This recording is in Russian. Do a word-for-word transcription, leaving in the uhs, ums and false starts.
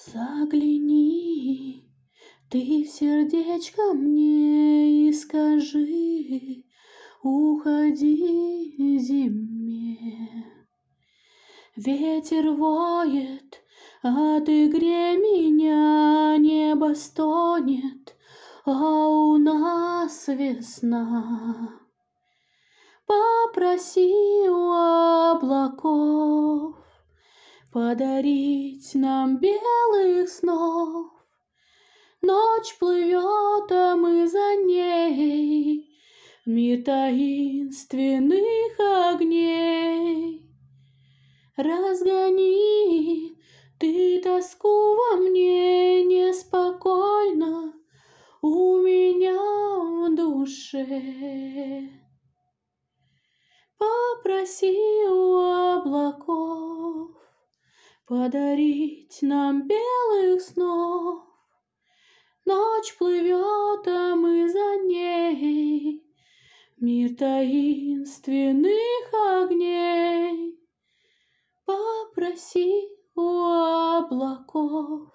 Загляни ты в сердечко мне и скажи: уходи зиме. Ветер воет, а ты грей меня, небо стонет, а у нас весна. Попроси у облаков подарить нам белых снов. Ночь плывет, а мы за ней, мир таинственных огней. Разгони ты тоску во мне, неспокойно у меня в душе. Попроси у облаков подарить нам белых снов. Ночь плывет, а мы за ней, мир таинственных огней. Попроси у облаков.